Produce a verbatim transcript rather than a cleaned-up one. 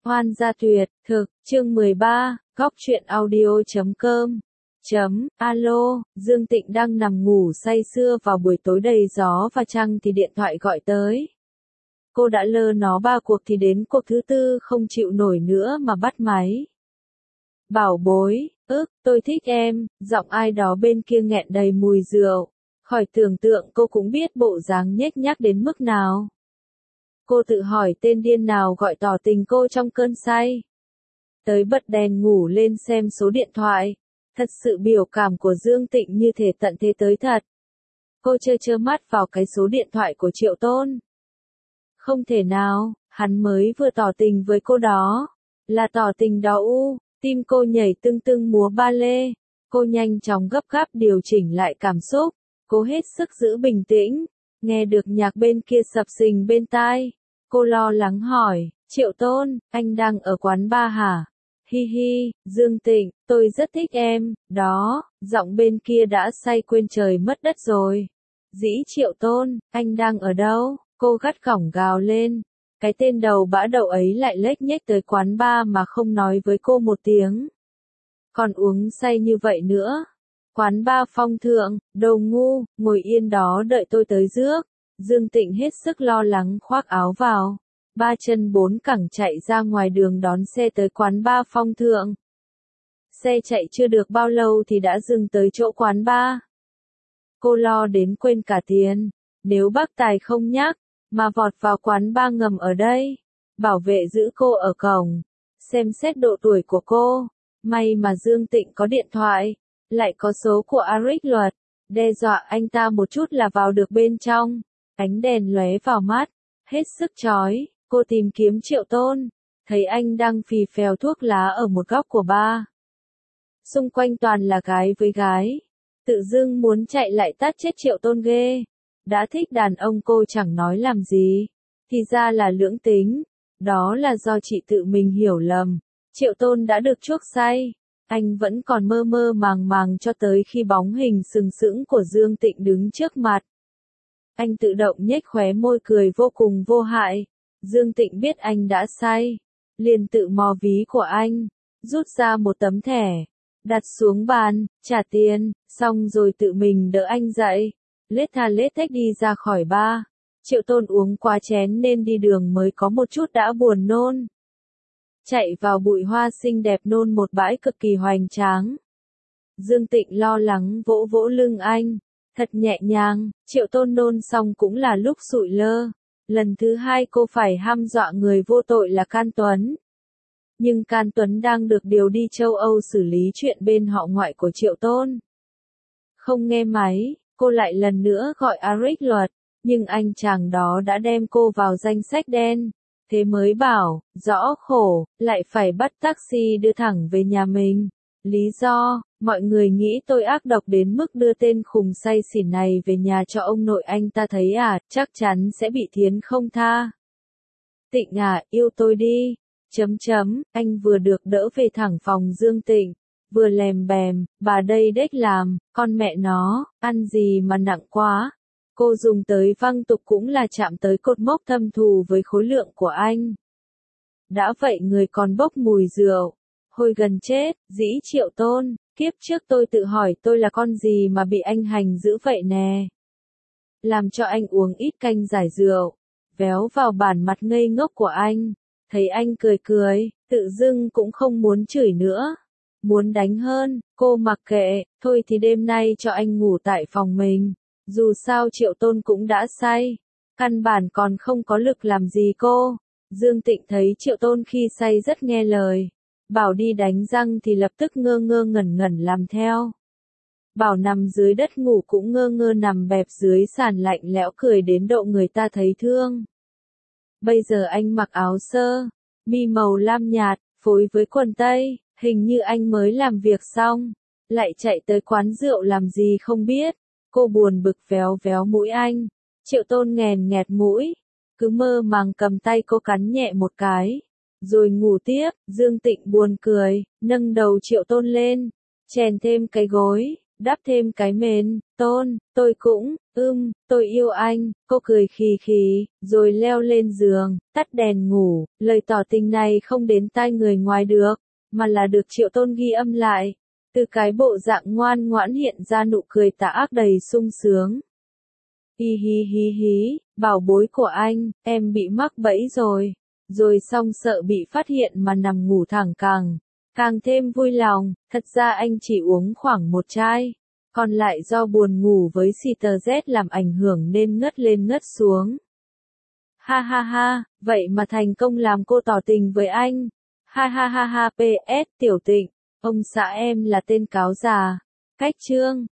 Hoan gia tuyệt, thực, chương mười ba, góc truyện audio chấm com. Chấm, alo, Dương Tịnh đang nằm ngủ say sưa vào buổi tối đầy gió và trăng thì điện thoại gọi tới. Cô đã lơ nó ba cuộc thì đến cuộc thứ tư không chịu nổi nữa mà bắt máy. Bảo bối, ức, tôi thích em, giọng ai đó bên kia nghẹn đầy mùi rượu. Khỏi tưởng tượng cô cũng biết bộ dáng nhếch nhác đến mức nào. Cô tự hỏi tên điên nào gọi tỏ tình cô trong cơn say. Tới bật đèn ngủ lên xem số điện thoại. Thật sự biểu cảm của Dương Tịnh như thể tận thế tới thật. Cô chơ chơ mắt vào cái số điện thoại của Triệu Tôn. Không thể nào, hắn mới vừa tỏ tình với cô đó. Là tỏ tình đó u, tim cô nhảy tưng tưng múa ba lê. Cô nhanh chóng gấp gáp điều chỉnh lại cảm xúc. Cố hết sức giữ bình tĩnh. Nghe được nhạc bên kia sập sình bên tai. Cô lo lắng hỏi, Triệu Tôn, anh đang ở quán bar hả? Hi hi, Dương Tịnh, tôi rất thích em, đó, giọng bên kia đã say quên trời mất đất rồi. Dĩ Triệu Tôn, anh đang ở đâu? Cô gắt gỏng gào lên. Cái tên đầu bã đậu ấy lại lếch nhếch tới quán bar mà không nói với cô một tiếng. Còn uống say như vậy nữa. Quán bar Phong Thượng, đồ ngu, ngồi yên đó đợi tôi tới rước. Dương Tịnh hết sức lo lắng khoác áo vào. Ba chân bốn cẳng chạy ra ngoài đường đón xe tới quán bar Phong Thượng. Xe chạy chưa được bao lâu thì đã dừng tới chỗ quán bar. Cô lo đến quên cả tiền. Nếu bác Tài không nhắc, mà vọt vào quán bar ngầm ở đây. Bảo vệ giữ cô ở cổng. Xem xét độ tuổi của cô. May mà Dương Tịnh có điện thoại. Lại có số của Aric Luật. Đe dọa anh ta một chút là vào được bên trong. Ánh đèn lóe vào mắt. Hết sức chói. Cô tìm kiếm Triệu Tôn. Thấy anh đang phì phèo thuốc lá ở một góc của bar. Xung quanh toàn là gái với gái. Tự dưng muốn chạy lại tát chết Triệu Tôn ghê. Đã thích đàn ông cô chẳng nói làm gì. Thì ra là lưỡng tính. Đó là do chị tự mình hiểu lầm. Triệu Tôn đã được chuốc say. Anh vẫn còn mơ mơ màng màng cho tới khi bóng hình sừng sững của Dương Tịnh đứng trước mặt. Anh tự động nhếch khóe môi cười vô cùng vô hại. Dương Tịnh biết anh đã say. Liền tự mò ví của anh. Rút ra một tấm thẻ. Đặt xuống bàn, trả tiền, xong rồi tự mình đỡ anh dậy. Lết tha lết thếch đi ra khỏi bar. Triệu Tôn uống quá chén nên đi đường mới có một chút đã buồn nôn. Chạy vào bụi hoa xinh đẹp nôn một bãi cực kỳ hoành tráng. Dương Tịnh lo lắng vỗ vỗ lưng anh. Thật nhẹ nhàng, Triệu Tôn nôn xong cũng là lúc sụi lơ. Lần thứ hai cô phải hăm dọa người vô tội là Can Tuấn. Nhưng Can Tuấn đang được điều đi châu Âu xử lý chuyện bên họ ngoại của Triệu Tôn. Không nghe máy, cô lại lần nữa gọi Aric Luật, nhưng anh chàng đó đã đem cô vào danh sách đen. Thế mới bảo, rõ khổ, lại phải bắt taxi đưa thẳng về nhà mình. Lý do, mọi người nghĩ tôi ác độc đến mức đưa tên khùng say xỉn này về nhà cho ông nội anh ta thấy à, chắc chắn sẽ bị thiến không tha. Tịnh à, yêu tôi đi. Chấm chấm, anh vừa được đỡ về thẳng phòng Dương Tịnh. Vừa lèm bèm, bà đây đếch làm, con mẹ nó, ăn gì mà nặng quá. Cô dùng tới văng tục cũng là chạm tới cột mốc thâm thù với khối lượng của anh. Đã vậy người còn bốc mùi rượu. Hồi gần chết, dĩ Triệu Tôn, kiếp trước tôi tự hỏi tôi là con gì mà bị anh hành dữ vậy nè. Làm cho anh uống ít canh giải rượu. Véo vào bản mặt ngây ngốc của anh. Thấy anh cười cười, tự dưng cũng không muốn chửi nữa. Muốn đánh hơn, cô mặc kệ, thôi thì đêm nay cho anh ngủ tại phòng mình. Dù sao Triệu Tôn cũng đã say. Căn bản còn không có lực làm gì cô. Dương Tịnh thấy Triệu Tôn khi say rất nghe lời. Bảo đi đánh răng thì lập tức ngơ ngơ ngẩn ngẩn làm theo. Bảo nằm dưới đất ngủ cũng ngơ ngơ nằm bẹp dưới sàn lạnh lẽo cười đến độ người ta thấy thương. Bây giờ anh mặc áo sơ, mi màu lam nhạt, phối với quần tây, hình như anh mới làm việc xong. Lại chạy tới quán rượu làm gì không biết. Cô buồn bực véo véo mũi anh. Triệu Tôn nghèn nghẹt mũi. Cứ mơ màng cầm tay cô cắn nhẹ một cái. Rồi ngủ tiếp. Dương Tịnh buồn cười. Nâng đầu Triệu Tôn lên. Chèn thêm cái gối. đáp thêm cái mến, tôn, tôi cũng, ưm, tôi yêu anh, cô cười khì khì, rồi leo lên giường, tắt đèn ngủ, lời tỏ tình này không đến tai người ngoài được, mà là được Triệu Tôn ghi âm lại. Từ cái bộ dạng ngoan ngoãn hiện ra nụ cười tà ác đầy sung sướng. Hi hi hi hi, bảo bối của anh, em bị mắc bẫy rồi. Rồi xong sợ bị phát hiện mà nằm ngủ thẳng càng, càng thêm vui lòng, thật ra anh chỉ uống khoảng một chai. Còn lại do buồn ngủ với xì tờ Z làm ảnh hưởng nên ngất lên ngất xuống. Ha ha ha, vậy mà thành công làm cô tỏ tình với anh. Ha ha ha ha. pê ét Tiểu Tịnh, ông xã em là tên cáo già. Cách chương